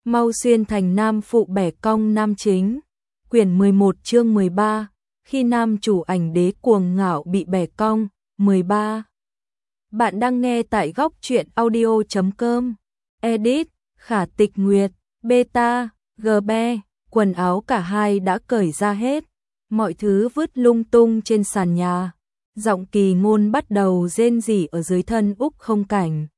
Mau xuyên thành nam phụ bẻ cong nam chính. Quyển 11 chương 13, khi nam chủ ảnh đế cuồng ngạo bị bẻ cong, 13. Bạn đang nghe tại góc truyện audio.com. Edit, Khả Tịch Nguyệt, Beta, GB, quần áo cả hai đã cởi ra hết, mọi thứ vứt lung tung trên sàn nhà. Giọng Kỳ Ngôn bắt đầu rên rỉ ở dưới thân Úc Không Cảnh.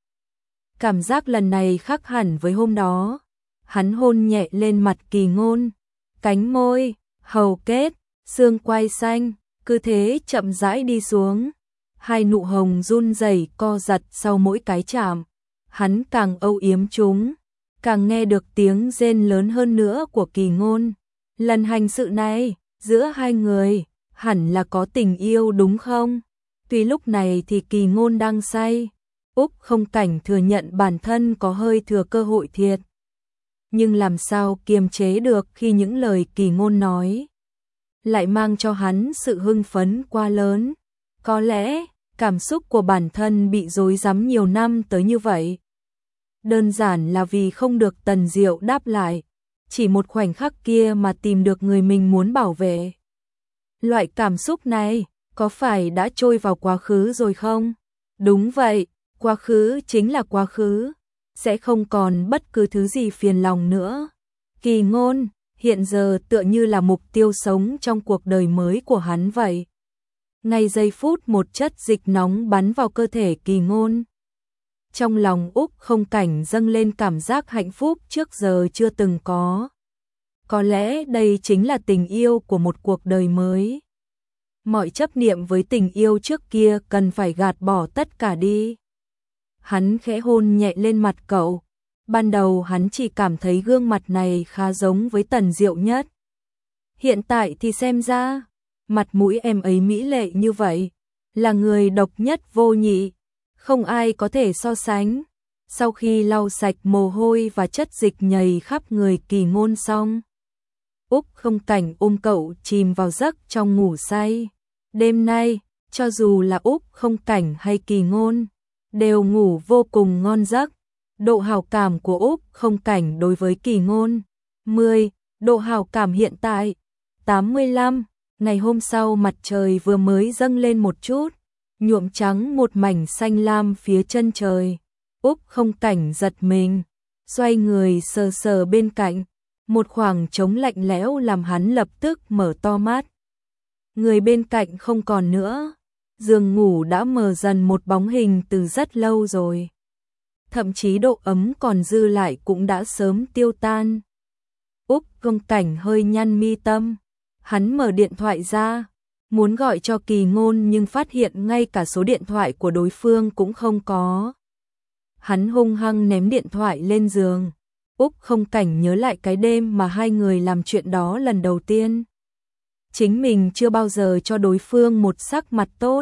Cảm giác lần này khác hẳn với hôm đó. Hắn hôn nhẹ lên mặt Kỳ Ngôn, cánh môi, hầu kết, xương quai xanh, cứ thế chậm rãi đi xuống. Hai nụ hồng run rẩy co giật sau mỗi cái chạm. Hắn càng âu yếm chúng, càng nghe được tiếng rên lớn hơn nữa của Kỳ Ngôn. Lần hành sự này, giữa hai người, hẳn là có tình yêu đúng không? Tuy lúc này thì Kỳ Ngôn đang say, Úc Không Cảnh thừa nhận bản thân có hơi thừa cơ hội thiệt. Nhưng làm sao kiềm chế được khi những lời Kỳ Ngôn nói lại mang cho hắn sự hưng phấn quá lớn. Có lẽ, cảm xúc của bản thân bị rối rắm nhiều năm tới như vậy. Đơn giản là vì không được Tần Diệu đáp lại, chỉ một khoảnh khắc kia mà tìm được người mình muốn bảo vệ. Loại cảm xúc này, có phải đã trôi vào quá khứ rồi không? Đúng vậy, quá khứ chính là quá khứ, sẽ không còn bất cứ thứ gì phiền lòng nữa. Kỳ Ngôn, hiện giờ tựa như là mục tiêu sống trong cuộc đời mới của hắn vậy. Ngay giây phút một chất dịch nóng bắn vào cơ thể Kỳ Ngôn. Trong lòng Úc Không Cảnh dâng lên cảm giác hạnh phúc trước giờ chưa từng có. Có lẽ đây chính là tình yêu của một cuộc đời mới. Mọi chấp niệm với tình yêu trước kia cần phải gạt bỏ tất cả đi. Hắn khẽ hôn nhẹ lên mặt cậu. Ban đầu hắn chỉ cảm thấy gương mặt này khá giống với Tần Diệu nhất. Hiện tại thì xem ra, mặt mũi em ấy mỹ lệ như vậy, là người độc nhất vô nhị, không ai có thể so sánh. Sau khi lau sạch mồ hôi và chất dịch nhầy khắp người Kỳ Ngôn xong, Úc Không Cảnh ôm cậu chìm vào giấc trong ngủ say. Đêm nay, cho dù là Úc Không Cảnh hay Kỳ Ngôn, đều ngủ vô cùng ngon giấc. Độ hảo cảm của Úc Không Cảnh đối với Kỳ Ngôn 10, độ hảo cảm hiện tại 85. Ngày hôm sau mặt trời vừa mới dâng lên một chút, nhuộm trắng một mảnh xanh lam phía chân trời. Úc Không Cảnh giật mình, xoay người sờ sờ bên cạnh, một khoảng trống lạnh lẽo làm hắn lập tức mở to mắt. Người bên cạnh không còn nữa, giường ngủ đã mờ dần một bóng hình từ rất lâu rồi. Thậm chí độ ấm còn dư lại cũng đã sớm tiêu tan. Úc Không Cảnh hơi nhăn mi tâm, hắn mở điện thoại ra, muốn gọi cho Kỳ Ngôn nhưng phát hiện ngay cả số điện thoại của đối phương cũng không có. Hắn hung hăng ném điện thoại lên giường. Úc Không Cảnh nhớ lại cái đêm mà hai người làm chuyện đó lần đầu tiên. Chính mình chưa bao giờ cho đối phương một sắc mặt tốt,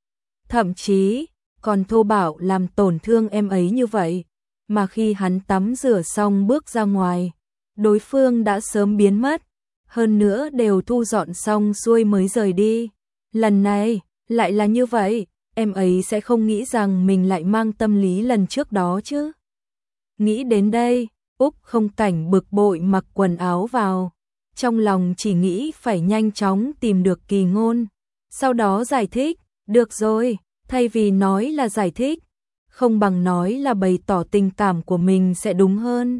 thậm chí còn thô bạo làm tổn thương em ấy như vậy. Mà khi hắn tắm rửa xong bước ra ngoài, đối phương đã sớm biến mất, hơn nữa đều thu dọn xong xuôi mới rời đi. Lần này lại là như vậy, em ấy sẽ không nghĩ rằng mình lại mang tâm lý lần trước đó chứ. Nghĩ đến đây, Úc Không Cảnh bực bội mặc quần áo vào, trong lòng chỉ nghĩ phải nhanh chóng tìm được Kỳ Ngôn, sau đó giải thích. Được rồi, thay vì nói là giải thích, không bằng nói là bày tỏ tình cảm của mình sẽ đúng hơn.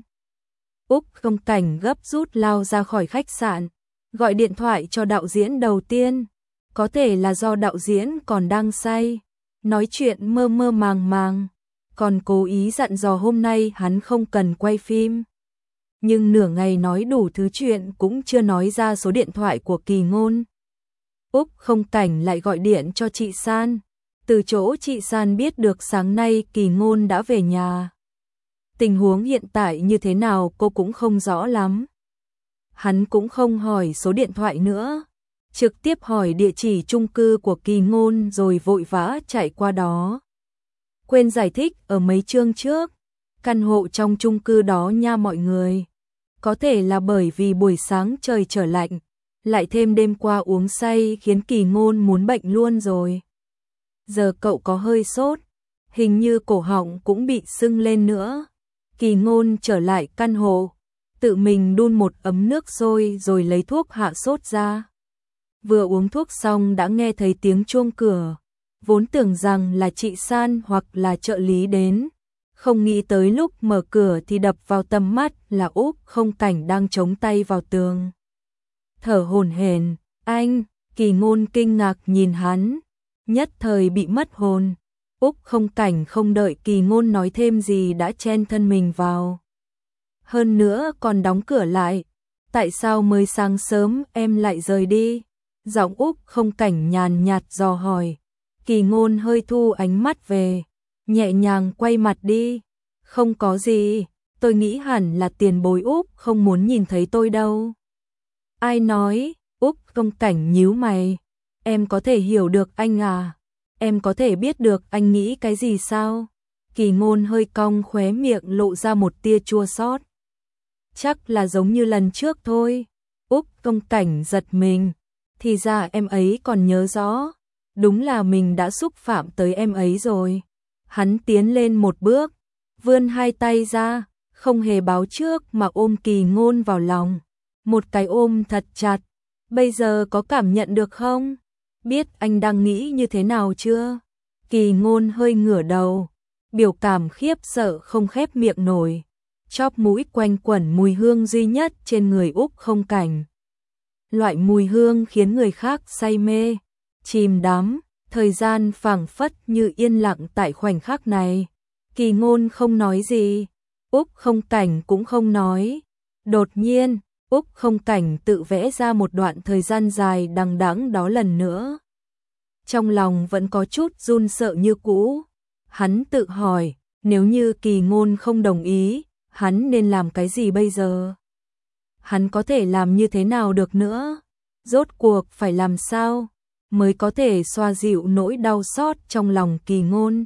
Úc Không Cảnh gấp rút lao ra khỏi khách sạn, gọi điện thoại cho đạo diễn đầu tiên. Có thể là do đạo diễn còn đang say, nói chuyện mơ mơ màng màng, còn cố ý dặn dò hôm nay hắn không cần quay phim. Nhưng nửa ngày nói đủ thứ chuyện cũng chưa nói ra số điện thoại của Kỳ Ngôn. Úc Không Cảnh lại gọi điện cho chị San. Từ chỗ chị San biết được sáng nay Kỳ Ngôn đã về nhà. Tình huống hiện tại như thế nào cô cũng không rõ lắm. Hắn cũng không hỏi số điện thoại nữa, trực tiếp hỏi địa chỉ chung cư của Kỳ Ngôn rồi vội vã chạy qua đó. Quên giải thích ở mấy chương trước, căn hộ trong chung cư đó nha mọi người. Có thể là bởi vì buổi sáng trời trở lạnh, lại thêm đêm qua uống say khiến Kỳ Ngôn muốn bệnh luôn rồi. Giờ cậu có hơi sốt, hình như cổ họng cũng bị sưng lên nữa. Kỳ Ngôn trở lại căn hộ, tự mình đun một ấm nước sôi rồi lấy thuốc hạ sốt ra. Vừa uống thuốc xong đã nghe thấy tiếng chuông cửa, vốn tưởng rằng là chị San hoặc là trợ lý đến, không nghĩ tới lúc mở cửa thì đập vào tầm mắt là Úc Không Cảnh đang chống tay vào tường. Thở hổn hển, anh, Kỳ Ngôn kinh ngạc nhìn hắn, nhất thời bị mất hồn. Úc Không Cảnh không đợi Kỳ Ngôn nói thêm gì đã chen thân mình vào. Hơn nữa còn đóng cửa lại. Tại sao mới sáng sớm em lại rời đi? Giọng Úc Không Cảnh nhàn nhạt dò hỏi. Kỳ Ngôn hơi thu ánh mắt về, nhẹ nhàng quay mặt đi. Không có gì, tôi nghĩ hẳn là tiền bối Úc không muốn nhìn thấy tôi đâu. Ai nói? Úc Không Cảnh nhíu mày. Em có thể hiểu được anh à? Em có thể biết được anh nghĩ cái gì sao? Kỳ Ngôn hơi cong khóe miệng lộ ra một tia chua xót. Chắc là giống như lần trước thôi. Úc Không Cảnh giật mình. Thì ra em ấy còn nhớ rõ. Đúng là mình đã xúc phạm tới em ấy rồi. Hắn tiến lên một bước, vươn hai tay ra, không hề báo trước mà ôm Kỳ Ngôn vào lòng. Một cái ôm thật chặt. Bây giờ có cảm nhận được không? Biết anh đang nghĩ như thế nào chưa? Kỳ Ngôn hơi ngửa đầu, biểu cảm khiếp sợ không khép miệng nổi. Chóp mũi quanh quẩn mùi hương duy nhất trên người Úc Không Cảnh. Loại mùi hương khiến người khác say mê, chìm đắm, thời gian phảng phất như yên lặng tại khoảnh khắc này. Kỳ Ngôn không nói gì, Úc Không Cảnh cũng không nói. Đột nhiên, Úc Không Cảnh tự vẽ ra một đoạn thời gian dài đằng đẵng đó lần nữa. Trong lòng vẫn có chút run sợ như cũ. Hắn tự hỏi, nếu như Kỳ Ngôn không đồng ý, hắn nên làm cái gì bây giờ? Hắn có thể làm như thế nào được nữa? Rốt cuộc phải làm sao mới có thể xoa dịu nỗi đau xót trong lòng Kỳ Ngôn?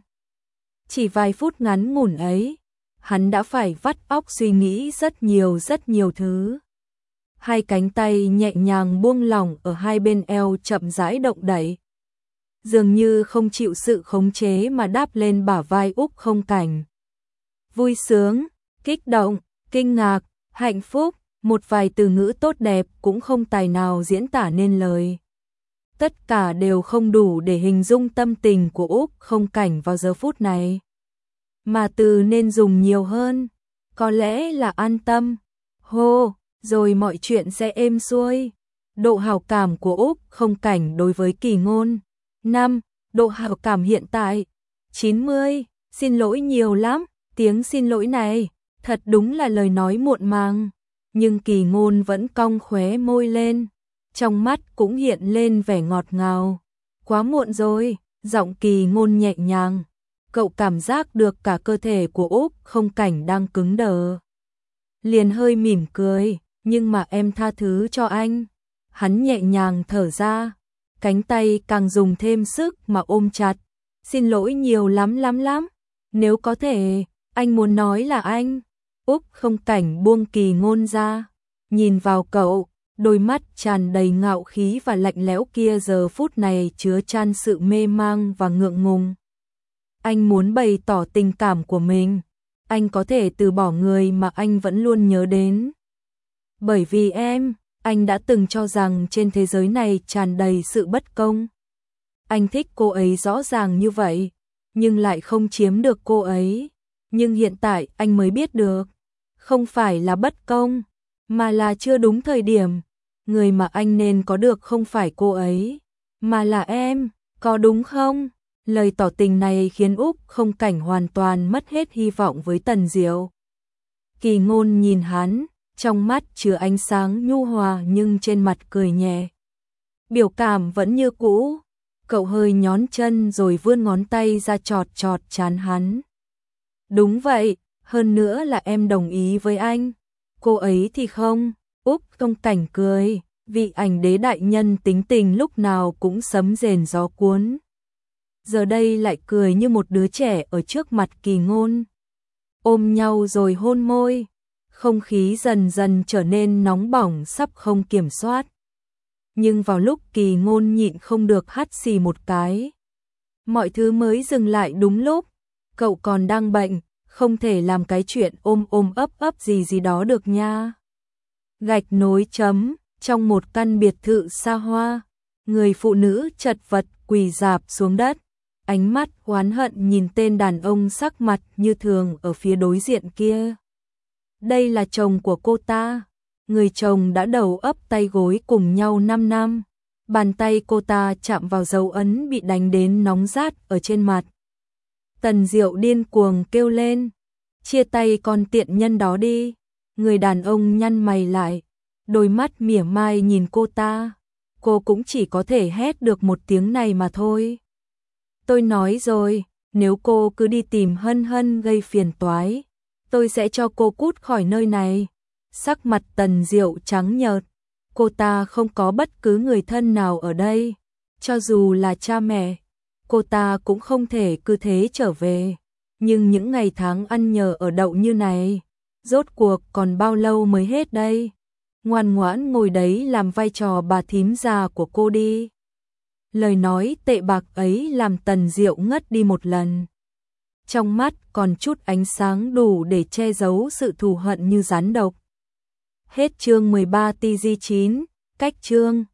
Chỉ vài phút ngắn ngủn ấy, hắn đã phải vắt óc suy nghĩ rất nhiều thứ. Hai cánh tay nhẹ nhàng buông lỏng ở hai bên eo chậm rãi động đẩy. Dường như không chịu sự khống chế mà đáp lên bả vai Úc Không Cảnh. Vui sướng, kích động, kinh ngạc, hạnh phúc, một vài từ ngữ tốt đẹp cũng không tài nào diễn tả nên lời. Tất cả đều không đủ để hình dung tâm tình của Úc Không Cảnh vào giờ phút này. Mà từ nên dùng nhiều hơn, có lẽ là an tâm. Hô, rồi mọi chuyện sẽ êm xuôi. Độ hảo cảm của Úc Không Cảnh đối với Kỳ Ngôn. 5. Độ hảo cảm hiện tại 90. Xin lỗi nhiều lắm. Tiếng xin lỗi này thật đúng là lời nói muộn màng. Nhưng Kỳ Ngôn vẫn cong khóe môi lên, trong mắt cũng hiện lên vẻ ngọt ngào. Quá muộn rồi. Giọng Kỳ Ngôn nhẹ nhàng. Cậu cảm giác được cả cơ thể của Úc Không Cảnh đang cứng đờ. Liền hơi mỉm cười. Nhưng mà em tha thứ cho anh. Hắn nhẹ nhàng thở ra, cánh tay càng dùng thêm sức mà ôm chặt. Xin lỗi nhiều lắm lắm. Nếu có thể, anh muốn nói là anh. Úc Không Cảnh buông Kỳ Ngôn ra, nhìn vào cậu, đôi mắt tràn đầy ngạo khí và lạnh lẽo kia giờ phút này chứa chan sự mê mang và ngượng ngùng. Anh muốn bày tỏ tình cảm của mình. Anh có thể từ bỏ người mà anh vẫn luôn nhớ đến. Bởi vì em, anh đã từng cho rằng trên thế giới này tràn đầy sự bất công. Anh thích cô ấy rõ ràng như vậy, nhưng lại không chiếm được cô ấy. Nhưng hiện tại anh mới biết được, không phải là bất công, mà là chưa đúng thời điểm. Người mà anh nên có được không phải cô ấy, mà là em, có đúng không? Lời tỏ tình này khiến Úc Không Cảnh hoàn toàn mất hết hy vọng với Tần Diệu. Kỳ Ngôn nhìn hắn, trong mắt chứa ánh sáng nhu hòa nhưng trên mặt cười nhẹ. Biểu cảm vẫn như cũ. Cậu hơi nhón chân rồi vươn ngón tay ra chọt chọt trán hắn. Đúng vậy, hơn nữa là em đồng ý với anh. Cô ấy thì không. Úc Không Cảnh cười, vị ảnh đế đại nhân tính tình lúc nào cũng sấm rền gió cuốn. Giờ đây lại cười như một đứa trẻ ở trước mặt Kỳ Ngôn. Ôm nhau rồi hôn môi. Không khí dần dần trở nên nóng bỏng sắp không kiểm soát. Nhưng vào lúc Kỳ Ngôn nhịn không được hắt xì một cái, mọi thứ mới dừng lại đúng lúc. Cậu còn đang bệnh, không thể làm cái chuyện ôm ấp gì đó được nha. Gạch nối chấm, trong một căn biệt thự xa hoa, người phụ nữ chật vật quỳ rạp xuống đất, ánh mắt oán hận nhìn tên đàn ông sắc mặt như thường ở phía đối diện kia. Đây là chồng của cô ta, người chồng đã đầu ấp tay gối cùng nhau 5 năm. Bàn tay cô ta chạm vào dấu ấn bị đánh đến nóng rát ở trên mặt. Tần Diệu điên cuồng kêu lên, chia tay con tiện nhân đó đi. Người đàn ông nhăn mày lại, đôi mắt mỉa mai nhìn cô ta. Cô cũng chỉ có thể hét được một tiếng này mà thôi. Tôi nói rồi, nếu cô cứ đi tìm Hân Hân gây phiền toái, tôi sẽ cho cô cút khỏi nơi này. Sắc mặt Tần Diệu trắng nhợt, cô ta không có bất cứ người thân nào ở đây, cho dù là cha mẹ, cô ta cũng không thể cứ thế trở về. Nhưng những ngày tháng ăn nhờ ở đậu như này, rốt cuộc còn bao lâu mới hết đây? Ngoan ngoãn ngồi đấy làm vai trò bà thím già của cô đi. Lời nói tệ bạc ấy làm Tần Diệu ngất đi một lần. Trong mắt còn chút ánh sáng đủ để che giấu sự thù hận như rắn độc. Hết chương 13 TG9, cách chương